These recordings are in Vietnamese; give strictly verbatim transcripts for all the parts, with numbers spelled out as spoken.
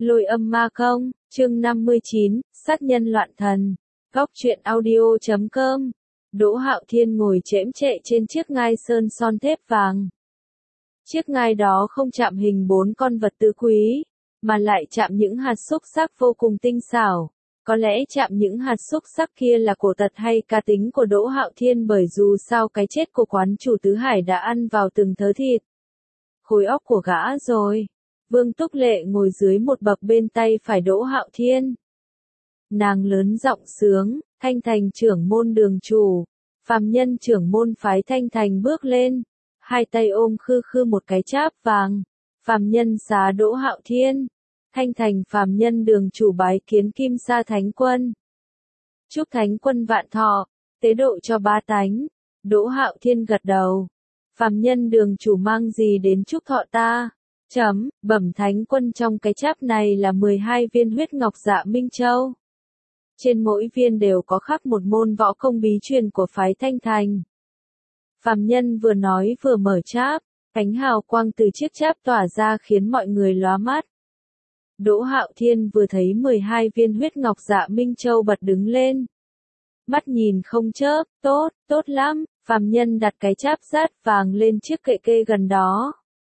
Lôi âm ma công, chương năm mươi chín, sát nhân loạn thần. Góc truyện audio chấm com. Đỗ Hạo Thiên ngồi chễm chệ trên chiếc ngai sơn son thép vàng. Chiếc ngai đó không chạm hình bốn con vật tứ quý, mà lại chạm những hạt xúc sắc vô cùng tinh xảo. Có lẽ chạm những hạt xúc sắc kia là cổ tật hay cá tính của Đỗ Hạo Thiên, bởi dù sao cái chết của quán chủ Tứ Hải đã ăn vào từng thớ thịt. Khối óc của gã rồi. Vương Túc Lệ ngồi dưới một bậc bên tay phải Đỗ Hạo Thiên. Nàng lớn giọng sướng, Thanh Thành trưởng môn đường chủ, phàm nhân trưởng môn phái Thanh Thành bước lên, hai tay ôm khư khư một cái cháp vàng, phàm nhân xá Đỗ Hạo Thiên, Thanh Thành phàm nhân đường chủ bái kiến Kim Sa Thánh Quân. Chúc Thánh Quân vạn thọ, tế độ cho ba tánh. Đỗ Hạo Thiên gật đầu. Phàm nhân đường chủ mang gì đến chúc thọ ta? Chấm, bẩm Thánh Quân, trong cái cháp này là mười hai viên huyết ngọc dạ Minh Châu. Trên mỗi viên đều có khắc một môn võ công bí truyền của phái Thanh Thành. Phàm nhân vừa nói vừa mở cháp, ánh hào quang từ chiếc cháp tỏa ra khiến mọi người lóa mắt. Đỗ Hạo Thiên vừa thấy mười hai viên huyết ngọc dạ Minh Châu bật đứng lên. Mắt nhìn không chớp, tốt, tốt lắm, phàm nhân đặt cái cháp rát vàng lên chiếc kệ kê gần đó.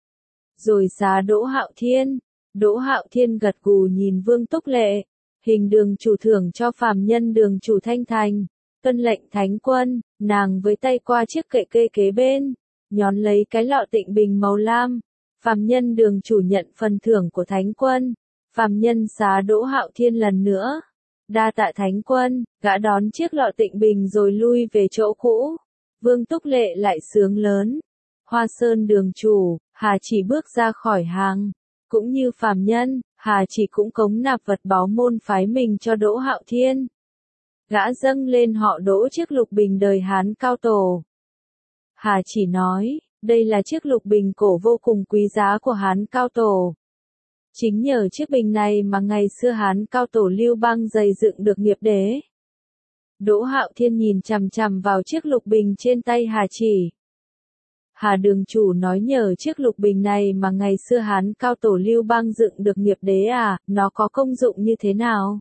Rồi xá Đỗ Hạo Thiên. Đỗ Hạo Thiên gật gù nhìn Vương Túc Lệ. Hình đường chủ thưởng cho phàm nhân đường chủ Thanh Thành. Tuân lệnh Thánh Quân, nàng với tay qua chiếc kệ kê kế bên, nhón lấy cái lọ tịnh bình màu lam. Phàm nhân đường chủ nhận phần thưởng của Thánh Quân. Phàm nhân xá Đỗ Hạo Thiên lần nữa. Đa tạ Thánh Quân, gã đón chiếc lọ tịnh bình rồi lui về chỗ cũ. Vương Túc Lệ lại sướng lớn. Hoa Sơn đường chủ, Hà Chỉ bước ra khỏi hàng. Cũng như phàm nhân, Hà Chỉ cũng cống nạp vật báu môn phái mình cho Đỗ Hạo Thiên. Gã dâng lên họ Đỗ chiếc lục bình đời Hán cao tổ. Hà Chỉ nói, đây là chiếc lục bình cổ vô cùng quý giá của Hán cao tổ. Chính nhờ chiếc bình này mà ngày xưa Hán cao tổ Lưu Bang dày dựng được nghiệp đế. Đỗ Hạo Thiên nhìn chằm chằm vào chiếc lục bình trên tay Hà Chỉ. Hà đường chủ nói nhờ chiếc lục bình này mà ngày xưa Hán cao tổ Lưu Bang dựng được nghiệp đế à, nó có công dụng như thế nào?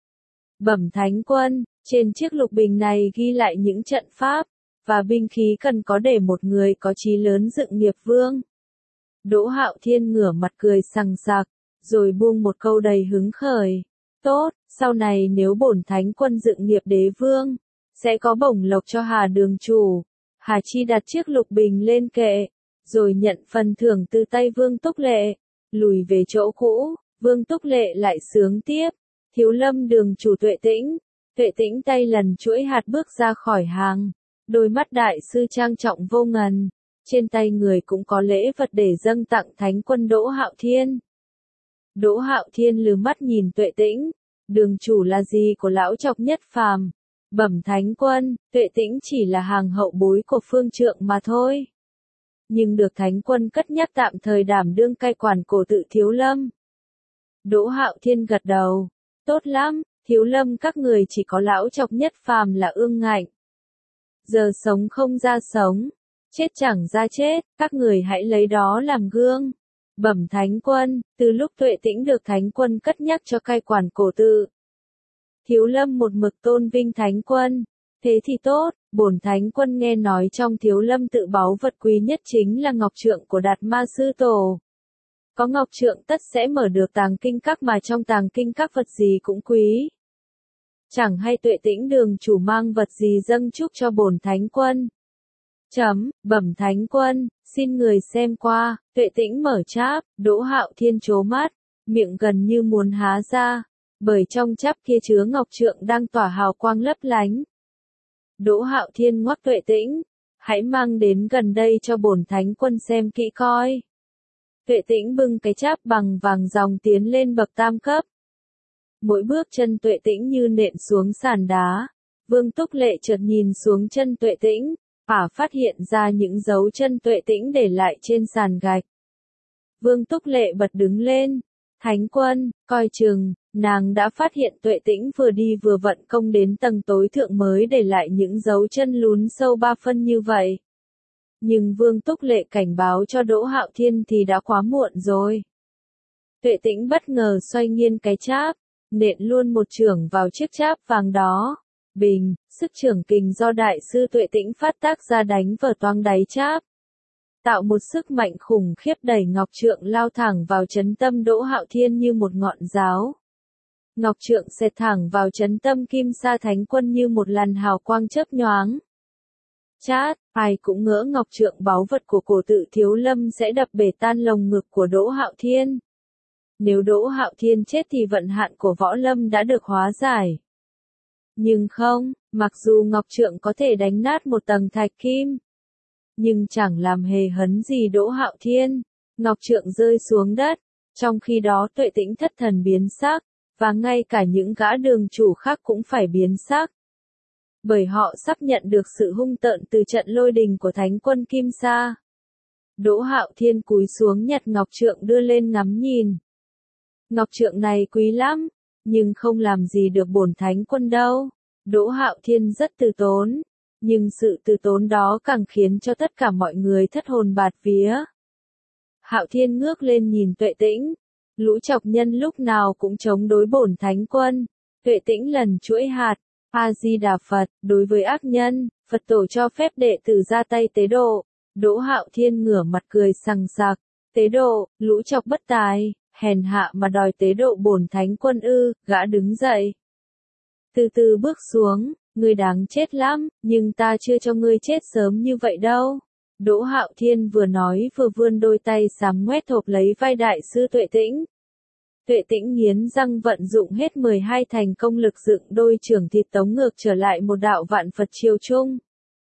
Bẩm Thánh Quân, trên chiếc lục bình này ghi lại những trận pháp và binh khí cần có để một người có chí lớn dựng nghiệp vương. Đỗ Hạo Thiên ngửa mặt cười sằng sặc, rồi buông một câu đầy hứng khởi. Tốt, sau này nếu bổn Thánh Quân dựng nghiệp đế vương, sẽ có bổng lộc cho Hà đường chủ. Hà Chi đặt chiếc lục bình lên kệ, rồi nhận phần thưởng từ tay Vương Túc Lệ. Lùi về chỗ cũ, Vương Túc Lệ lại sướng tiếp. Thiếu Lâm đường chủ Tuệ Tĩnh. Tuệ Tĩnh tay lần chuỗi hạt bước ra khỏi hàng. Đôi mắt đại sư trang trọng vô ngần. Trên tay người cũng có lễ vật để dâng tặng Thánh Quân Đỗ Hạo Thiên. Đỗ Hạo Thiên lừ mắt nhìn Tuệ Tĩnh. Đường chủ là gì của lão Chọc Nhất Phàm? Bẩm Thánh Quân, Tuệ Tĩnh chỉ là hàng hậu bối của phương trượng mà thôi. Nhưng được Thánh Quân cất nhắc tạm thời đảm đương cai quản cổ tự Thiếu Lâm. Đỗ Hạo Thiên gật đầu. Tốt lắm, Thiếu Lâm các người chỉ có lão Chọc Nhất Phàm là ương ngạnh. Giờ sống không ra sống, chết chẳng ra chết, các người hãy lấy đó làm gương. Bẩm Thánh Quân, từ lúc Tuệ Tĩnh được Thánh Quân cất nhắc cho cai quản cổ tự, Thiếu Lâm một mực tôn vinh Thánh Quân. Thế thì tốt, bổn Thánh Quân nghe nói trong Thiếu Lâm tự báu vật quý nhất chính là ngọc trượng của Đạt Ma Sư Tổ. Có ngọc trượng tất sẽ mở được tàng kinh các, mà trong tàng kinh các vật gì cũng quý. Chẳng hay Tuệ Tĩnh đường chủ mang vật gì dâng chúc cho bổn Thánh Quân. Chấm, bẩm Thánh Quân, xin người xem qua. Tuệ Tĩnh mở cháp, Đỗ Hạo Thiên trố mắt, miệng gần như muốn há ra. Bởi trong cháp kia chứa ngọc trượng đang tỏa hào quang lấp lánh. Đỗ Hạo Thiên ngoắc Tuệ Tĩnh, hãy mang đến gần đây cho bổn Thánh Quân xem kỹ coi. Tuệ Tĩnh bưng cái cháp bằng vàng ròng tiến lên bậc tam cấp. Mỗi bước chân Tuệ Tĩnh như nện xuống sàn đá. Vương Túc Lệ chợt nhìn xuống chân Tuệ Tĩnh, và phát hiện ra những dấu chân Tuệ Tĩnh để lại trên sàn gạch. Vương Túc Lệ bật đứng lên. Thánh Quân, coi chừng, nàng đã phát hiện Tuệ Tĩnh vừa đi vừa vận công đến tầng tối thượng mới để lại những dấu chân lún sâu ba phân như vậy. Nhưng Vương Túc Lệ cảnh báo cho Đỗ Hạo Thiên thì đã quá muộn rồi. Tuệ Tĩnh bất ngờ xoay nghiêng cái cháp, nện luôn một chưởng vào chiếc cháp vàng đó. Bình, sức chưởng kình do đại sư Tuệ Tĩnh phát tác ra đánh vào toang đáy cháp, tạo một sức mạnh khủng khiếp đẩy ngọc trượng lao thẳng vào chấn tâm Đỗ Hạo Thiên như một ngọn giáo. Ngọc trượng xẹt thẳng vào chấn tâm Kim Sa Thánh Quân như một làn hào quang chớp nhoáng. Chát, ai cũng ngỡ ngọc trượng báu vật của cổ tự Thiếu Lâm sẽ đập bể tan lồng ngực của Đỗ Hạo Thiên. Nếu Đỗ Hạo Thiên chết thì vận hạn của võ lâm đã được hóa giải. Nhưng không, mặc dù ngọc trượng có thể đánh nát một tầng thạch kim, nhưng chẳng làm hề hấn gì Đỗ Hạo Thiên. Ngọc trượng rơi xuống đất, trong khi đó Tuệ Tĩnh thất thần biến sắc, và ngay cả những gã đường chủ khác cũng phải biến sắc. Bởi họ sắp nhận được sự hung tợn từ trận lôi đình của Thánh Quân Kim Sa. Đỗ Hạo Thiên cúi xuống nhặt ngọc trượng đưa lên ngắm nhìn. Ngọc trượng này quý lắm, nhưng không làm gì được bổn Thánh Quân đâu. Đỗ Hạo Thiên rất từ tốn, nhưng sự từ tốn đó càng khiến cho tất cả mọi người thất hồn bạt vía. Hạo Thiên ngước lên nhìn Tuệ Tĩnh, lũ chọc nhân lúc nào cũng chống đối bổn Thánh Quân. Tuệ Tĩnh lần chuỗi hạt, A-di-đà Phật, đối với ác nhân, Phật tổ cho phép đệ tử ra tay tế độ. Đỗ Hạo Thiên ngửa mặt cười sằng sặc, tế độ, lũ chọc bất tài, hèn hạ mà đòi tế độ bổn Thánh Quân ư. Gã đứng dậy, từ từ bước xuống, ngươi đáng chết lắm, nhưng ta chưa cho ngươi chết sớm như vậy đâu. Đỗ Hạo Thiên vừa nói vừa vươn đôi tay xám ngoét thộp lấy vai đại sư Tuệ Tĩnh. Tuệ Tĩnh nghiến răng vận dụng hết mười hai thành công lực dựng đôi chưởng thịt tống ngược trở lại một đạo vạn Phật chiêu trung.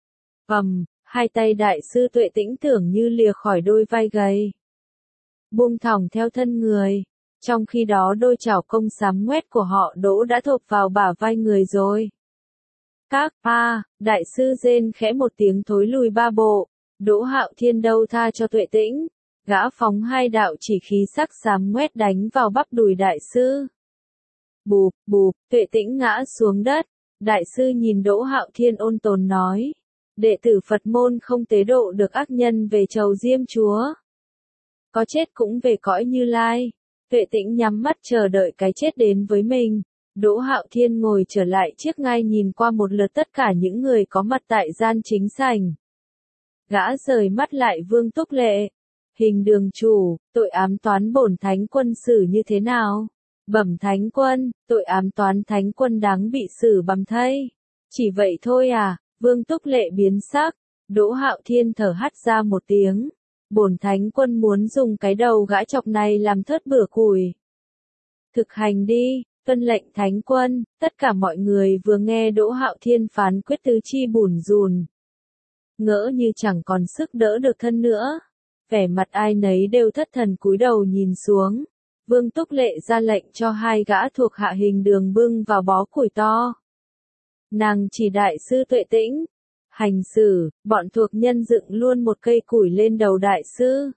Ầm, hai tay đại sư Tuệ Tĩnh tưởng như lìa khỏi đôi vai gầy, buông thõng theo thân người. Trong khi đó đôi chảo công xám ngoét của họ Đỗ đã thộp vào bả vai người rồi. Các pa, đại sư rên khẽ một tiếng thối lùi ba bộ. Đỗ Hạo Thiên đâu tha cho Tuệ Tĩnh, gã phóng hai đạo chỉ khí sắc xám ngoét đánh vào bắp đùi đại sư. Bụp, bụp, Tuệ Tĩnh ngã xuống đất. Đại sư nhìn Đỗ Hạo Thiên ôn tồn nói, đệ tử Phật môn không tế độ được ác nhân về chầu Diêm Chúa, có chết cũng về cõi Như Lai. Tuệ Tĩnh nhắm mắt chờ đợi cái chết đến với mình. Đỗ Hạo Thiên ngồi trở lại chiếc ngai nhìn qua một lượt tất cả những người có mặt tại gian chính sảnh. Gã rời mắt lại Vương Túc Lệ. Hình đường chủ, tội ám toán bổn Thánh Quân xử như thế nào? Bẩm Thánh Quân, tội ám toán Thánh Quân đáng bị xử băm thây. Chỉ vậy thôi à? Vương Túc Lệ biến sắc. Đỗ Hạo Thiên thở hắt ra một tiếng. Bổn Thánh Quân muốn dùng cái đầu gã chọc này làm thớt bửa củi. Thực hành đi, tuân lệnh Thánh Quân. Tất cả mọi người vừa nghe Đỗ Hạo Thiên phán quyết tứ chi bủn rùn, ngỡ như chẳng còn sức đỡ được thân nữa. Vẻ mặt ai nấy đều thất thần cúi đầu nhìn xuống. Vương Túc Lệ ra lệnh cho hai gã thuộc hạ hình đường bưng vào bó củi to. Nàng chỉ đại sư Tuệ Tĩnh. Hành xử, bọn thuộc nhân dựng luôn một cây củi lên đầu đại sư,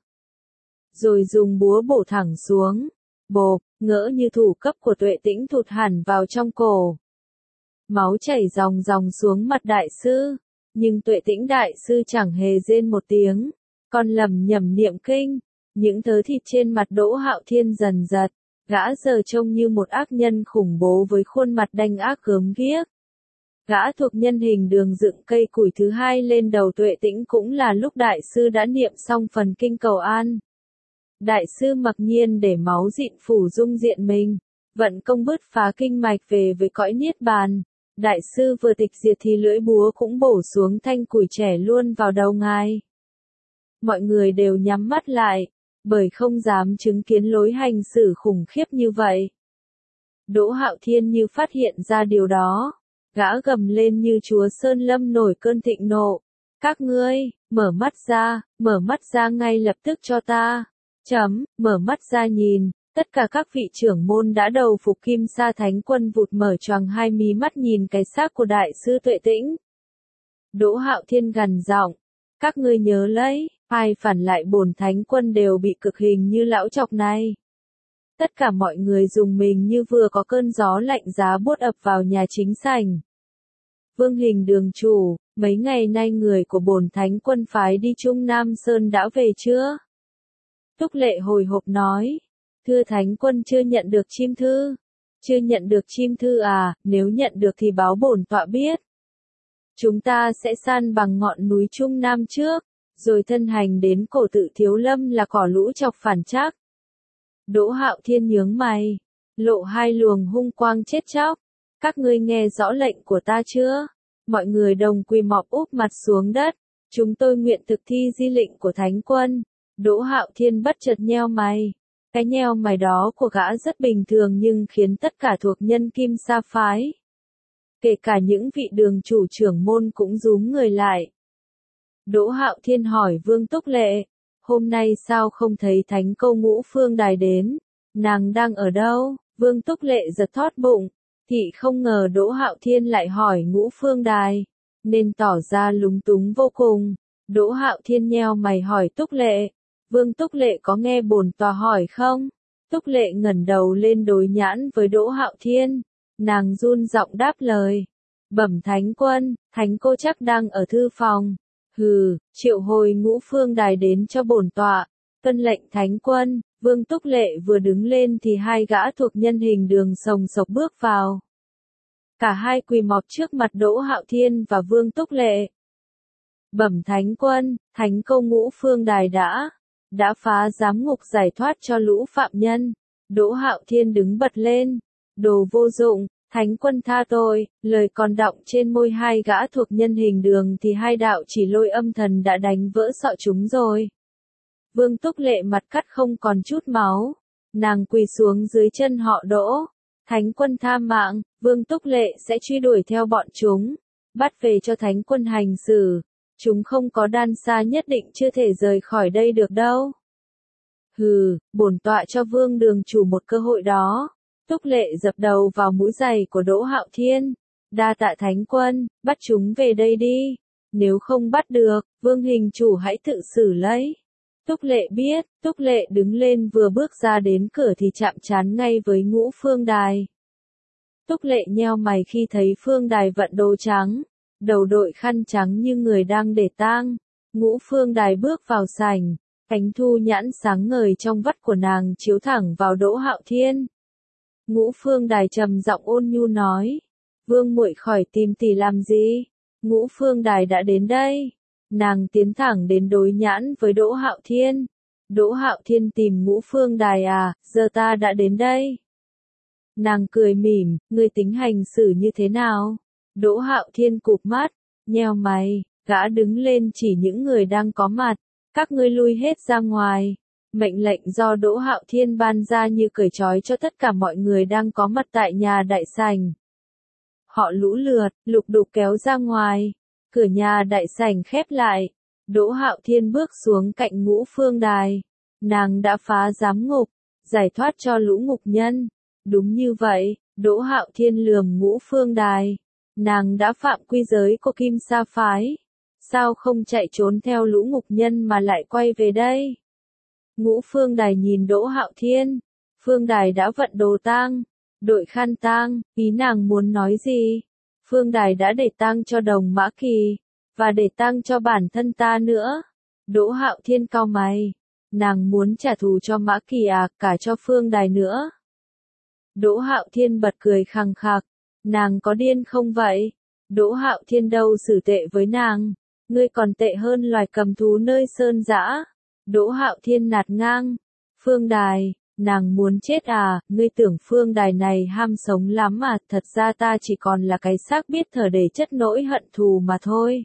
rồi dùng búa bổ thẳng xuống. Bộp, ngỡ như thủ cấp của Tuệ Tĩnh thụt hẳn vào trong cổ. Máu chảy ròng ròng xuống mặt đại sư. Nhưng Tuệ Tĩnh đại sư chẳng hề rên một tiếng, còn lẩm nhẩm niệm kinh. Những thớ thịt trên mặt Đỗ Hạo Thiên dần giật, gã giờ trông như một ác nhân khủng bố với khuôn mặt đanh ác gớm ghiếc. Gã thuộc nhân hình đường dựng cây củi thứ hai lên đầu Tuệ Tĩnh cũng là lúc đại sư đã niệm xong phần kinh cầu an. Đại sư mặc nhiên để máu dịn phủ dung diện mình, vận công bứt phá kinh mạch về với cõi niết bàn. Đại sư vừa tịch diệt thì lưỡi búa cũng bổ xuống thanh củi trẻ luôn vào đầu ngài. Mọi người đều nhắm mắt lại, bởi không dám chứng kiến lối hành xử khủng khiếp như vậy. Đỗ Hạo Thiên như phát hiện ra điều đó, gã gầm lên như chúa Sơn Lâm nổi cơn thịnh nộ. Các ngươi, mở mắt ra, mở mắt ra ngay lập tức cho ta. Chấm, mở mắt ra nhìn. Tất cả các vị trưởng môn đã đầu phục Kim Sa Thánh Quân vụt mở choàng hai mí mắt nhìn cái xác của đại sư Tuệ Tĩnh. Đỗ Hạo Thiên gằn giọng, các ngươi nhớ lấy, ai phản lại bổn Thánh Quân đều bị cực hình như lão chọc này. Tất cả mọi người dùng mình như vừa có cơn gió lạnh giá buốt ập vào nhà chính sảnh. Vương Hình đường chủ, mấy ngày nay người của bổn Thánh Quân phái đi Trung Nam Sơn đã về chưa? Túc Lệ hồi hộp nói. Thưa Thánh Quân chưa nhận được chim thư. Chưa nhận được chim thư à, nếu nhận được thì báo bổn tọa biết. Chúng ta sẽ san bằng ngọn núi Trung Nam trước, rồi thân hành đến cổ tự Thiếu Lâm là cỏ lũ chọc phản trác. Đỗ Hạo Thiên nhướng mày, lộ hai luồng hung quang chết chóc. Các ngươi nghe rõ lệnh của ta chưa? Mọi người đồng quỳ mọp úp mặt xuống đất. Chúng tôi nguyện thực thi di lệnh của Thánh Quân. Đỗ Hạo Thiên bất chợt nheo mày. Cái nheo mày đó của gã rất bình thường nhưng khiến tất cả thuộc nhân Kim Sa phái, kể cả những vị đường chủ trưởng môn cũng rúm người lại. Đỗ Hạo Thiên hỏi Vương Túc Lệ, hôm nay sao không thấy Thánh Câu Ngũ Phương Đài đến? Nàng đang ở đâu? Vương Túc Lệ giật thót bụng, thị không ngờ Đỗ Hạo Thiên lại hỏi Ngũ Phương Đài, nên tỏ ra lúng túng vô cùng. Đỗ Hạo Thiên nheo mày hỏi Túc Lệ, Vương Túc Lệ có nghe bổn tòa hỏi không? Túc Lệ ngẩng đầu lên đối nhãn với Đỗ Hạo Thiên, nàng run giọng đáp lời, bẩm Thánh Quân, Thánh cô chắc đang ở thư phòng. Hừ, triệu hồi Ngũ Phương Đài đến cho bổn tọa. Tuân lệnh Thánh Quân. Vương Túc Lệ vừa đứng lên thì hai gã thuộc nhân hình đường sồng sộc bước vào. Cả hai quỳ mọp trước mặt Đỗ Hạo Thiên và Vương Túc Lệ. Bẩm Thánh Quân, Thánh Câu Ngũ Phương Đài đã, đã phá giám ngục giải thoát cho lũ phạm nhân. Đỗ Hạo Thiên đứng bật lên. Đồ vô dụng, Thánh Quân tha tôi. Lời còn đọng trên môi hai gã thuộc nhân hình đường thì hai đạo chỉ lôi âm thần đã đánh vỡ sọ chúng rồi. Vương Túc Lệ mặt cắt không còn chút máu. Nàng quỳ xuống dưới chân họ Đỗ. Thánh Quân tha mạng, Vương Túc Lệ sẽ truy đuổi theo bọn chúng, bắt về cho Thánh Quân hành xử. Chúng không có đan xa nhất định chưa thể rời khỏi đây được đâu. Hừ, bổn tọa cho Vương đường chủ một cơ hội đó. Túc Lệ dập đầu vào mũi giày của Đỗ Hạo Thiên. Đa tạ Thánh Quân, bắt chúng về đây đi. Nếu không bắt được, Vương hình chủ hãy tự xử lấy. Túc Lệ biết, Túc Lệ đứng lên vừa bước ra đến cửa thì chạm trán ngay với Ngũ Phương Đài. Túc Lệ nheo mày khi thấy Phương Đài vận đồ trắng, đầu đội khăn trắng như người đang để tang. Ngũ Phương Đài bước vào sảnh, cánh thu nhãn sáng ngời trong vắt của nàng chiếu thẳng vào Đỗ Hạo Thiên. Ngũ Phương Đài trầm giọng ôn nhu nói, Vương muội khỏi tìm tỷ làm gì? Ngũ Phương Đài đã đến đây. Nàng tiến thẳng đến đối nhãn với Đỗ Hạo Thiên. Đỗ Hạo Thiên tìm Ngũ Phương Đài à, giờ ta đã đến đây. Nàng cười mỉm, ngươi tính hành xử như thế nào? Đỗ Hạo Thiên cụp mắt, nheo mày, gã đứng lên chỉ những người đang có mặt. Các ngươi lui hết ra ngoài. Mệnh lệnh do Đỗ Hạo Thiên ban ra như cởi trói cho tất cả mọi người đang có mặt tại nhà đại sảnh. Họ lũ lượt, lục đục kéo ra ngoài. Cửa nhà đại sảnh khép lại. Đỗ Hạo Thiên bước xuống cạnh Ngũ Phương Đài. Nàng đã phá giám ngục, giải thoát cho lũ ngục nhân. Đúng như vậy, Đỗ Hạo Thiên lườm Ngũ Phương Đài. Nàng đã phạm quy giới của Kim Sa phái. Sao không chạy trốn theo lũ ngục nhân mà lại quay về đây? Ngũ Phương Đài nhìn Đỗ Hạo Thiên. Phương Đài đã vận đồ tang, đội khăn tang, ý nàng muốn nói gì? Phương Đài đã để tang cho Đồng Mã Kỳ, và để tang cho bản thân ta nữa. Đỗ Hạo Thiên cau mày. Nàng muốn trả thù cho Mã Kỳ à, cả cho Phương Đài nữa. Đỗ Hạo Thiên bật cười khằng khặc. Nàng có điên không vậy? Đỗ Hạo Thiên đâu xử tệ với nàng. Ngươi còn tệ hơn loài cầm thú nơi sơn dã. Đỗ Hạo Thiên nạt ngang. Phương Đài, nàng muốn chết à, ngươi tưởng Phương Đài này ham sống lắm à, thật ra ta chỉ còn là cái xác biết thở để chất nỗi hận thù mà thôi.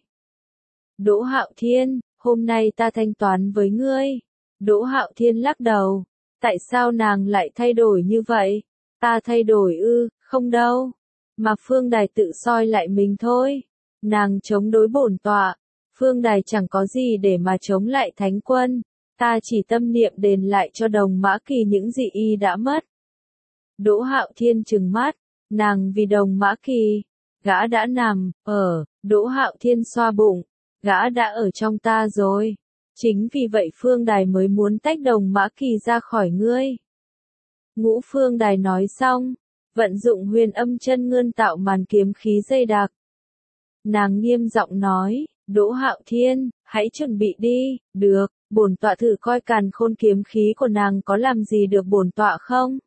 Đỗ Hạo Thiên, hôm nay ta thanh toán với ngươi. Đỗ Hạo Thiên lắc đầu. Tại sao nàng lại thay đổi như vậy? Ta thay đổi ư, không đâu. Mà Phương Đài tự soi lại mình thôi. Nàng chống đối bổn tọa. Phương Đài chẳng có gì để mà chống lại Thánh Quân. Ta chỉ tâm niệm đền lại cho Đồng Mã Kỳ những gì y đã mất. Đỗ Hạo Thiên trừng mắt. Nàng vì Đồng Mã Kỳ. Gã đã nằm, ở, Đỗ Hạo Thiên xoa bụng. Gã đã ở trong ta rồi. Chính vì vậy Phương Đài mới muốn tách Đồng Mã Kỳ ra khỏi ngươi. Ngũ Phương Đài nói xong, vận dụng huyền âm chân ngươn tạo màn kiếm khí dày đặc. Nàng nghiêm giọng nói, Đỗ Hạo Thiên, hãy chuẩn bị đi, được, bổn tọa thử coi càn khôn kiếm khí của nàng có làm gì được bổn tọa không?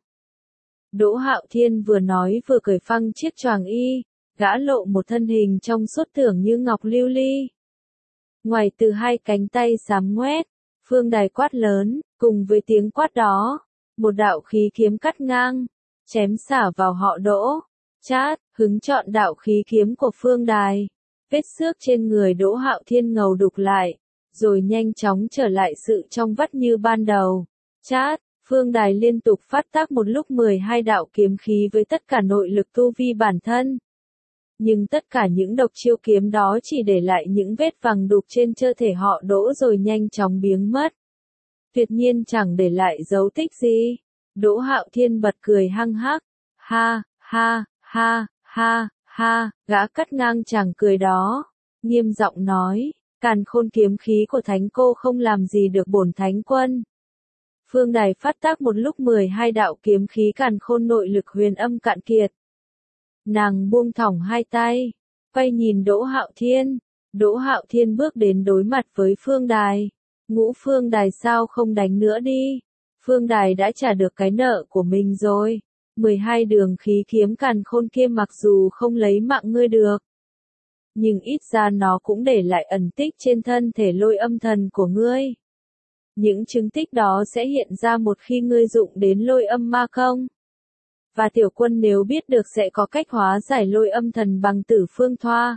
Đỗ Hạo Thiên vừa nói vừa cởi phăng chiếc choàng y, gã lộ một thân hình trong suốt tưởng như ngọc lưu ly. Ngoài từ hai cánh tay xám ngoét, Phương Đài quát lớn, cùng với tiếng quát đó, một đạo khí kiếm cắt ngang, chém xả vào họ Đỗ. Chát, hứng chọn đạo khí kiếm của Phương Đài. Vết xước trên người Đỗ Hạo Thiên ngầu đục lại, rồi nhanh chóng trở lại sự trong vắt như ban đầu. Chát, Phương Đài liên tục phát tác một lúc mười hai đạo kiếm khí với tất cả nội lực tu vi bản thân. Nhưng tất cả những độc chiêu kiếm đó chỉ để lại những vết vàng đục trên cơ thể họ Đỗ rồi nhanh chóng biến mất. Tuyệt nhiên chẳng để lại dấu tích gì. Đỗ Hạo Thiên bật cười hăng hắc. Ha, ha, ha, ha, ha, gã cắt ngang chàng cười đó. Nghiêm giọng nói, càn khôn kiếm khí của thánh cô không làm gì được bổn thánh quân. Phương Đài phát tác một lúc mười hai đạo kiếm khí càn khôn nội lực huyền âm cạn kiệt. Nàng buông thõng hai tay, quay nhìn Đỗ Hạo Thiên. Đỗ Hạo Thiên bước đến đối mặt với Phương Đài. Ngũ Phương Đài sao không đánh nữa đi. Phương Đài đã trả được cái nợ của mình rồi. mười hai đường khí kiếm càn khôn kia mặc dù không lấy mạng ngươi được, nhưng ít ra nó cũng để lại ẩn tích trên thân thể lôi âm thần của ngươi. Những chứng tích đó sẽ hiện ra một khi ngươi dụng đến lôi âm ma công. Và tiểu quân nếu biết được sẽ có cách hóa giải lôi âm thần bằng tử phương thoa.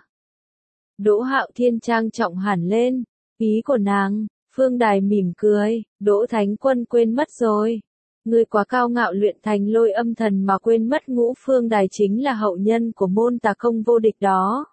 Đỗ Hạo Thiên trang trọng hẳn lên. Ý của nàng, Phương Đài mỉm cười, Đỗ Thánh Quân quên mất rồi. Ngươi quá cao ngạo luyện thành lôi âm thần mà quên mất Ngũ Phương Đài chính là hậu nhân của môn tà công vô địch đó.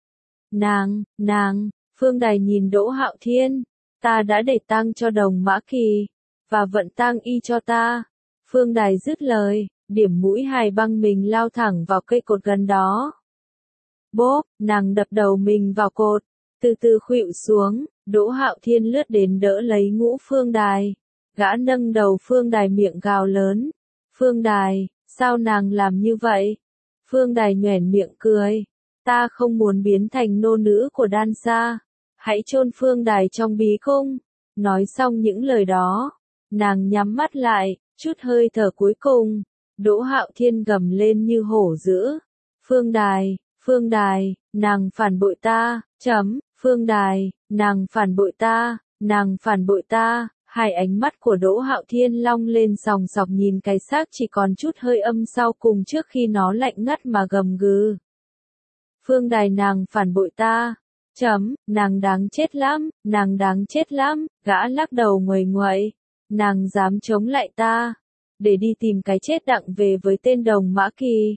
Nàng, nàng, Phương Đài nhìn Đỗ Hạo Thiên, ta đã để tang cho Đồng Mã Kỳ, và vận tang y cho ta. Phương Đài dứt lời, điểm mũi hài băng mình lao thẳng vào cây cột gần đó. Bốp, nàng đập đầu mình vào cột, từ từ khuỵu xuống, Đỗ Hạo Thiên lướt đến đỡ lấy Ngũ Phương Đài. Gã nâng đầu Phương Đài miệng gào lớn. Phương Đài, sao nàng làm như vậy? Phương Đài nhoẻn miệng cười. Ta không muốn biến thành nô nữ của Đan Sa. Hãy chôn Phương Đài trong bí cung. Nói xong những lời đó, nàng nhắm mắt lại, chút hơi thở cuối cùng. Đỗ Hạo Thiên gầm lên như hổ dữ. Phương Đài, Phương Đài, nàng phản bội ta, chấm, Phương Đài, nàng phản bội ta, nàng phản bội ta. Hai ánh mắt của Đỗ Hạo Thiên long lên sòng sọc nhìn cái xác chỉ còn chút hơi âm sau cùng trước khi nó lạnh ngắt mà gầm gừ. Phương Đài nàng phản bội ta. Chấm, nàng đáng chết lắm, nàng đáng chết lắm, gã lắc đầu nguầy nguậy. Nàng dám chống lại ta, để đi tìm cái chết đặng về với tên Đồng Mã Kỳ.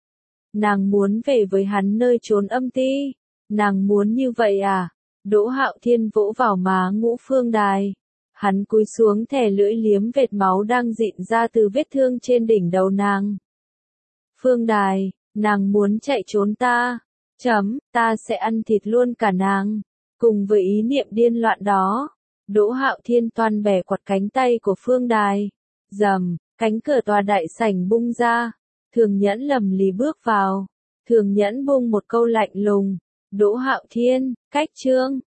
Nàng muốn về với hắn nơi trốn âm ti. Nàng muốn như vậy à? Đỗ Hạo Thiên vỗ vào má Ngũ Phương Đài. Hắn cúi xuống thè lưỡi liếm vệt máu đang dịn ra từ vết thương trên đỉnh đầu nàng. Phương Đài, nàng muốn chạy trốn ta. Chấm, ta sẽ ăn thịt luôn cả nàng. Cùng với ý niệm điên loạn đó, Đỗ Hạo Thiên toan bẻ quặt cánh tay của Phương Đài. Rầm, cánh cửa tòa đại sảnh bung ra. Thường Nhẫn lầm lì bước vào. Thường Nhẫn bung một câu lạnh lùng. Đỗ Hạo Thiên, cách chương.